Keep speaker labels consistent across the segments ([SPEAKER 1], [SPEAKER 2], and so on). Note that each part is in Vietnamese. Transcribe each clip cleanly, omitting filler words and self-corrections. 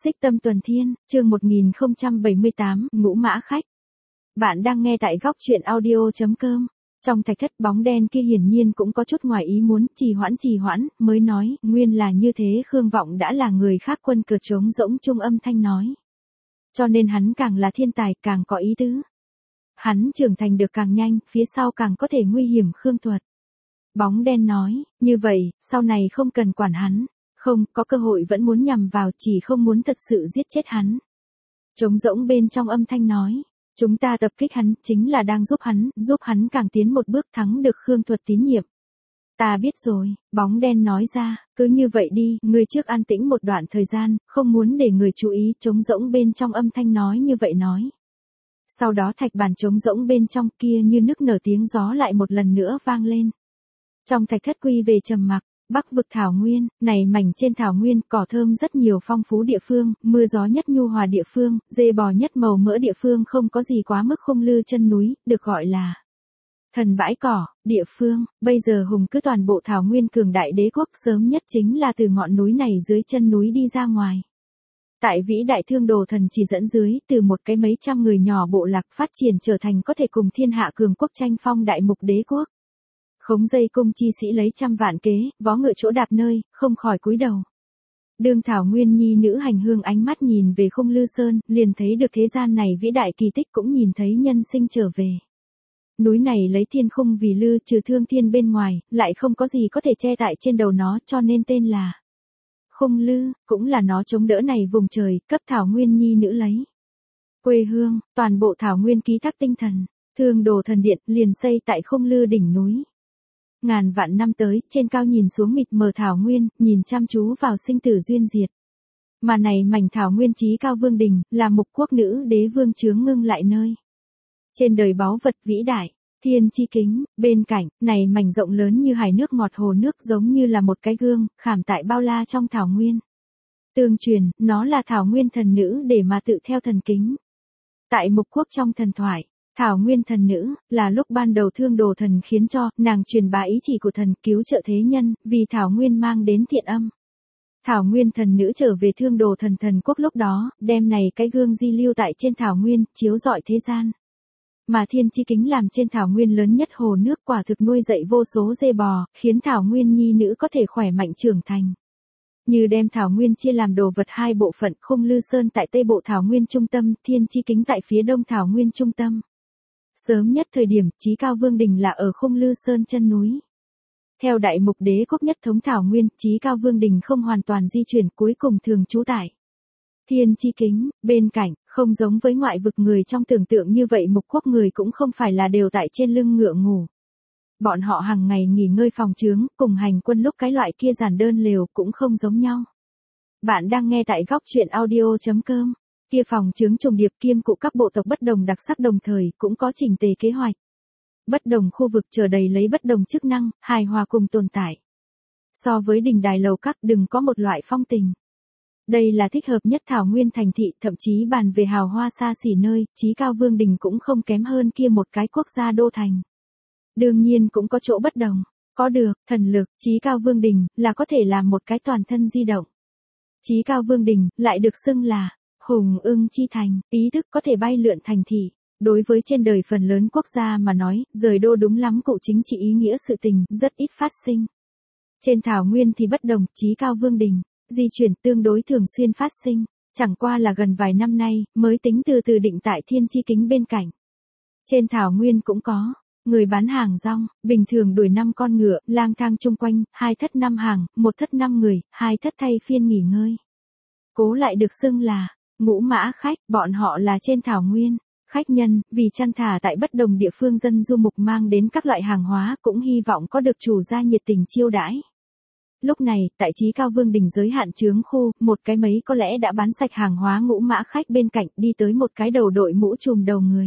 [SPEAKER 1] Xích Tâm Tuần Thiên, chương 1078, Ngũ Mã Khách. Bạn đang nghe tại góc truyện audio.com. Trong thạch thất bóng đen kia hiển nhiên cũng có chút ngoài ý muốn, trì hoãn, mới nói, nguyên là như thế. Khương Vọng đã là người khác quân cờ trống rỗng trung âm thanh nói. Cho nên hắn càng là thiên tài, càng có ý tứ. Hắn trưởng thành được càng nhanh, phía sau càng có thể nguy hiểm. Khương Thuật. Bóng đen nói, như vậy, sau này không cần quản hắn. Không, có cơ hội vẫn muốn nhằm vào, chỉ không muốn thật sự giết chết hắn. Trống rỗng bên trong âm thanh nói, chúng ta tập kích hắn, chính là đang giúp hắn càng tiến một bước thắng được Khương Thuật tín nhiệm. Ta biết rồi, bóng đen nói ra, cứ như vậy đi, ngươi trước an tĩnh một đoạn thời gian, không muốn để người chú ý. Trống rỗng bên trong âm thanh nói như vậy nói. Sau đó thạch bàn trống rỗng bên trong kia như nức nở tiếng gió lại một lần nữa vang lên. Trong thạch thất quy về trầm mặc. Bắc vực thảo nguyên, này mảnh trên thảo nguyên, cỏ thơm rất nhiều, phong phú địa phương, mưa gió nhất nhu hòa địa phương, dê bò nhất màu mỡ địa phương, không có gì quá mức khung lư chân núi, được gọi là thần bãi cỏ, địa phương. Bây giờ hùng cứ toàn bộ thảo nguyên cường đại đế quốc, sớm nhất chính là từ ngọn núi này dưới chân núi đi ra ngoài. Tại vĩ đại Thương Đồ Thần chỉ dẫn dưới, từ một cái mấy trăm người nhỏ bộ lạc phát triển trở thành có thể cùng thiên hạ cường quốc tranh phong đại mục đế quốc. Khống dây cung chi sĩ lấy trăm vạn kế, vó ngựa chỗ đạp nơi, không khỏi cúi đầu. Đương thảo nguyên nhi nữ hành hương ánh mắt nhìn về Khung Lư Sơn, liền thấy được thế gian này vĩ đại kỳ tích, cũng nhìn thấy nhân sinh trở về. Núi này lấy thiên khung vì lư, trừ thương thiên bên ngoài, lại không có gì có thể che tại trên đầu nó, cho nên tên là Khung Lư, cũng là nó chống đỡ này vùng trời, cấp thảo nguyên nhi nữ lấy quê hương. Toàn bộ thảo nguyên ký thác tinh thần, Thương Đồ Thần Điện liền xây tại Khung Lư đỉnh núi. Ngàn vạn năm tới, trên cao nhìn xuống mịt mờ thảo nguyên, nhìn chăm chú vào sinh tử duyên diệt. Mà này mảnh thảo nguyên chí cao vương đình, là mục quốc nữ đế vương chướng ngưng lại nơi. Trên đời báu vật vĩ đại, thiên chi kính, bên cạnh, này mảnh rộng lớn như hải nước ngọt hồ nước, giống như là một cái gương, khảm tại bao la trong thảo nguyên. Tương truyền, nó là thảo nguyên thần nữ để mà tự theo thần kính. Tại mục quốc trong thần thoại, thảo nguyên thần nữ, là lúc ban đầu Thương Đồ Thần khiến cho, nàng truyền bá ý chỉ của thần cứu trợ thế nhân, vì thảo nguyên mang đến thiện âm. Thảo nguyên thần nữ trở về Thương Đồ Thần thần quốc lúc đó, đem này cái gương di lưu tại trên thảo nguyên, chiếu rọi thế gian. Mà thiên chi kính làm trên thảo nguyên lớn nhất hồ nước, quả thực nuôi dạy vô số dê bò, khiến thảo nguyên nhi nữ có thể khỏe mạnh trưởng thành. Như đem thảo nguyên chia làm đồ vật hai bộ phận, Khung Lư Sơn tại tây bộ thảo nguyên trung tâm, thiên chi kính tại phía đông thảo nguyên trung tâm. Sớm nhất thời điểm, chí cao vương đình là ở Khung Lư Sơn chân núi. Theo đại mục đế quốc nhất thống thảo nguyên, chí cao vương đình không hoàn toàn di chuyển, cuối cùng thường trú tại thiên chi kính. Bên cạnh, không giống với ngoại vực người trong tưởng tượng như vậy, mục quốc người cũng không phải là đều tại trên lưng ngựa ngủ. Bọn họ hàng ngày nghỉ ngơi phòng trướng, cùng hành quân lúc cái loại kia giản đơn lều cũng không giống nhau. Bạn đang nghe tại góc truyện audio.com. Kia phòng trướng trùng điệp kiêm cụ các bộ tộc bất đồng đặc sắc, đồng thời cũng có chỉnh tề kế hoạch. Bất đồng khu vực chờ đầy lấy bất đồng chức năng, hài hòa cùng tồn tại. So với đình đài lầu các, đừng có một loại phong tình. Đây là thích hợp nhất thảo nguyên thành thị, thậm chí bàn về hào hoa xa xỉ nơi, chí cao vương đình cũng không kém hơn kia một cái quốc gia đô thành. Đương nhiên cũng có chỗ bất đồng. Có được, thần lực, chí cao vương đình, là có thể làm một cái toàn thân di động. Chí cao vương đình, lại được xưng là Hùng Ưng chi thành, ý thức có thể bay lượn thành thị. Đối với trên đời phần lớn quốc gia mà nói, rời đô đúng lắm cụ chính trị ý nghĩa sự tình, rất ít phát sinh. Trên thảo nguyên thì bất đồng, chí cao vương đình, di chuyển tương đối thường xuyên phát sinh, chẳng qua là gần vài năm nay, mới tính từ từ định tại thiên chi kính bên cạnh. Trên thảo nguyên cũng có người bán hàng rong, bình thường đuổi 5 con ngựa, lang thang chung quanh, 2 thất 5 hàng, 1 thất 5 người, 2 thất thay phiên nghỉ ngơi. Cố lại được xưng là Ngũ Mã Khách, bọn họ là trên thảo nguyên, khách nhân, vì chăn thả tại bất đồng địa phương dân du mục mang đến các loại hàng hóa, cũng hy vọng có được chủ gia nhiệt tình chiêu đãi. Lúc này, tại chí cao vương đình giới hạn chướng khu, một cái mấy có lẽ đã bán sạch hàng hóa Ngũ Mã Khách bên cạnh, đi tới một cái đầu đội mũ trùm đầu người.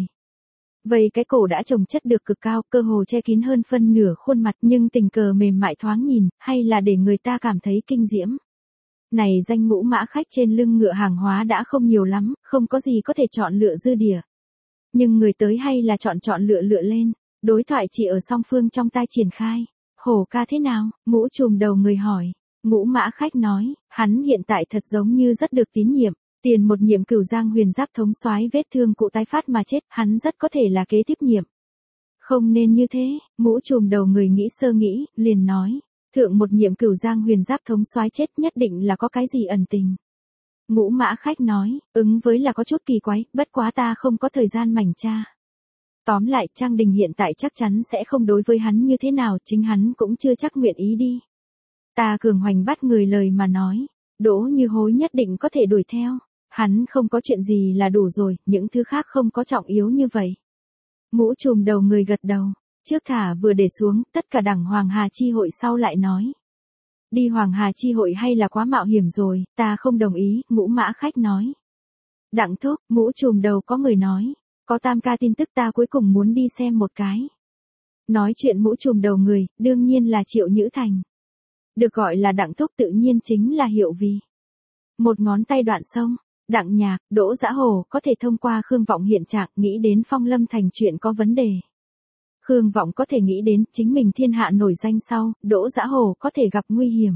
[SPEAKER 1] Vậy cái cổ đã trồng chất được cực cao, cơ hồ che kín hơn phân nửa khuôn mặt, nhưng tình cờ mềm mại thoáng nhìn, hay là để người ta cảm thấy kinh diễm. Này danh Ngũ Mã Khách trên lưng ngựa hàng hóa đã không nhiều lắm, không có gì có thể chọn lựa dư địa. Nhưng người tới hay là chọn lựa lên, đối thoại chỉ ở song phương trong tai triển khai. Hổ ca thế nào? Mũ trùm đầu người hỏi. Ngũ Mã Khách nói, hắn hiện tại thật giống như rất được tín nhiệm, Tiền một nhiệm Cửu Giang Huyền Giáp thống soái vết thương cụ tái phát mà chết, hắn rất có thể là kế tiếp nhiệm. Không nên như thế, mũ trùm đầu người nghĩ sơ nghĩ, liền nói, thượng một nhiệm Cửu Giang Huyền Giáp thống soái chết nhất định là có cái gì ẩn tình. Ngũ Mã Khách nói, ứng với là có chút kỳ quái, bất quá ta không có thời gian mảnh tra. Tóm lại, Trang Đình hiện tại chắc chắn sẽ không đối với hắn như thế nào, chính hắn cũng chưa chắc nguyện ý đi. Ta Cường Hoành bắt người lời mà nói, Đỗ Như Hối nhất định có thể đuổi theo. Hắn không có chuyện gì là đủ rồi, những thứ khác không có trọng yếu như vậy. Mũ trùm đầu người gật đầu, trước thả vừa để xuống, tất cả đảng Hoàng Hà Chi hội sau lại nói. Đi Hoàng Hà Chi hội hay là quá mạo hiểm rồi, ta không đồng ý, Ngũ Mã Khách nói. Đặng thúc, mũ trùm đầu có người nói, có tam ca tin tức ta cuối cùng muốn đi xem một cái. Nói chuyện mũ trùm đầu người, đương nhiên là Triệu Nhữ Thành. Được gọi là đặng thúc tự nhiên chính là hiệu vì. Một ngón tay đoạn sông. Đặng Nhạc, Đỗ Dã Hồ có thể thông qua Khương Vọng hiện trạng nghĩ đến Phong Lâm Thành chuyện có vấn đề. Khương Vọng có thể nghĩ đến chính mình thiên hạ nổi danh sau, Đỗ Dã Hồ có thể gặp nguy hiểm.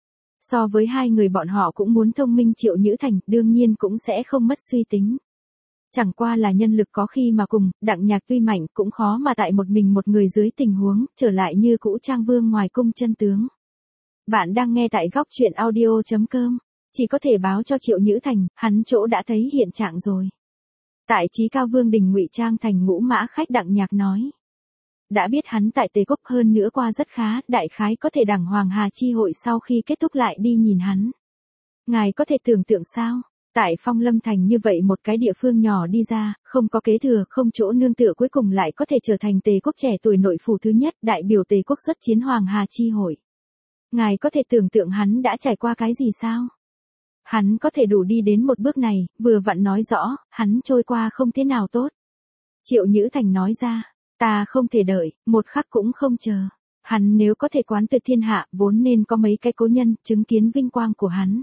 [SPEAKER 1] So với hai người bọn họ cũng muốn thông minh Triệu Nhữ Thành, đương nhiên cũng sẽ không mất suy tính. Chẳng qua là nhân lực có khi mà cùng, Đặng Nhạc tuy mạnh cũng khó mà tại một mình một người dưới tình huống, trở lại như cũ Trang Vương ngoài cung chân tướng. Bạn đang nghe tại góc truyện audio.com. Chỉ có thể báo cho Triệu Nhữ Thành, hắn chỗ đã thấy hiện trạng rồi. Tại Chí Cao Vương đình ngụy trang thành Ngũ Mã Khách Đặng Nhạc nói. Đã biết hắn tại Tề Quốc hơn nữa qua rất khá, đại khái có thể đảng Hoàng Hà Chi hội sau khi kết thúc lại đi nhìn hắn. Ngài có thể tưởng tượng sao? Tại Phong Lâm Thành như vậy một cái địa phương nhỏ đi ra, không có kế thừa, không chỗ nương tựa cuối cùng lại có thể trở thành Tề Quốc trẻ tuổi nội phủ thứ nhất, đại biểu Tề Quốc xuất chiến Hoàng Hà Chi hội. Ngài có thể tưởng tượng hắn đã trải qua cái gì sao? Hắn có thể đủ đi đến một bước này, vừa vặn nói rõ, hắn trôi qua không thế nào tốt. Triệu Nhữ Thành nói ra, ta không thể đợi, một khắc cũng không chờ. Hắn nếu có thể quán tuyệt thiên hạ, vốn nên có mấy cái cố nhân, chứng kiến vinh quang của hắn.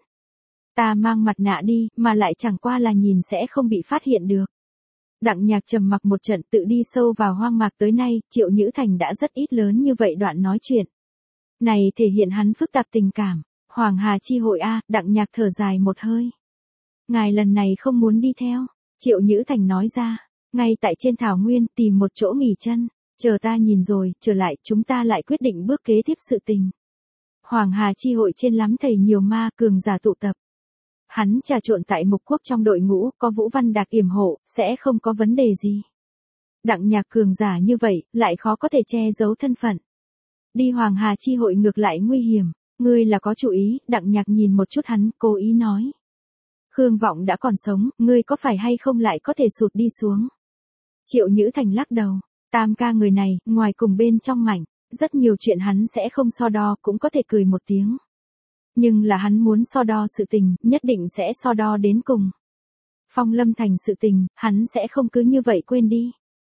[SPEAKER 1] Ta mang mặt nạ đi, mà lại chẳng qua là nhìn sẽ không bị phát hiện được. Đặng Nhạc trầm mặc một trận tự đi sâu vào hoang mạc tới nay, Triệu Nhữ Thành đã rất ít lớn như vậy đoạn nói chuyện. Này thể hiện hắn phức tạp tình cảm. Hoàng Hà Chi hội A, Đặng Nhạc thở dài một hơi. Ngài lần này không muốn đi theo, Triệu Nhữ Thành nói ra, ngay tại trên thảo nguyên tìm một chỗ nghỉ chân, chờ ta nhìn rồi, trở lại chúng ta lại quyết định bước kế tiếp sự tình. Hoàng Hà Chi hội trên lắm thầy nhiều ma cường giả tụ tập. Hắn trà trộn tại Mục Quốc trong đội ngũ, có Vũ Văn Đạc yểm hộ, sẽ không có vấn đề gì. Đặng Nhạc cường giả như vậy, lại khó có thể che giấu thân phận. Đi Hoàng Hà Chi hội ngược lại nguy hiểm. Ngươi là có chủ ý, Đặng Nhạc nhìn một chút hắn, cố ý nói. Khương Vọng đã còn sống, ngươi có phải hay không lại có thể sụt đi xuống. Triệu Nhữ Thành lắc đầu, tam ca người này, ngoài cùng bên trong mảnh, rất nhiều chuyện hắn sẽ không so đo, cũng có thể cười một tiếng. Nhưng là hắn muốn so đo sự tình, nhất định sẽ so đo đến cùng. Phong Lâm Thành sự tình, hắn sẽ không cứ như vậy quên đi.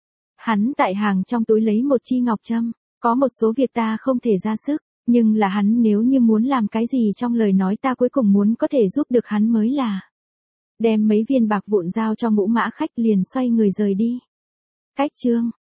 [SPEAKER 1] Hắn tại hàng trong túi lấy một chi ngọc trâm, có một số việc ta không thể ra sức. Nhưng là hắn nếu như muốn làm cái gì trong lời nói ta cuối cùng muốn có thể giúp được hắn mới là. Đem mấy viên bạc vụn giao cho Ngũ Mã Khách liền xoay người rời đi. Cách chương.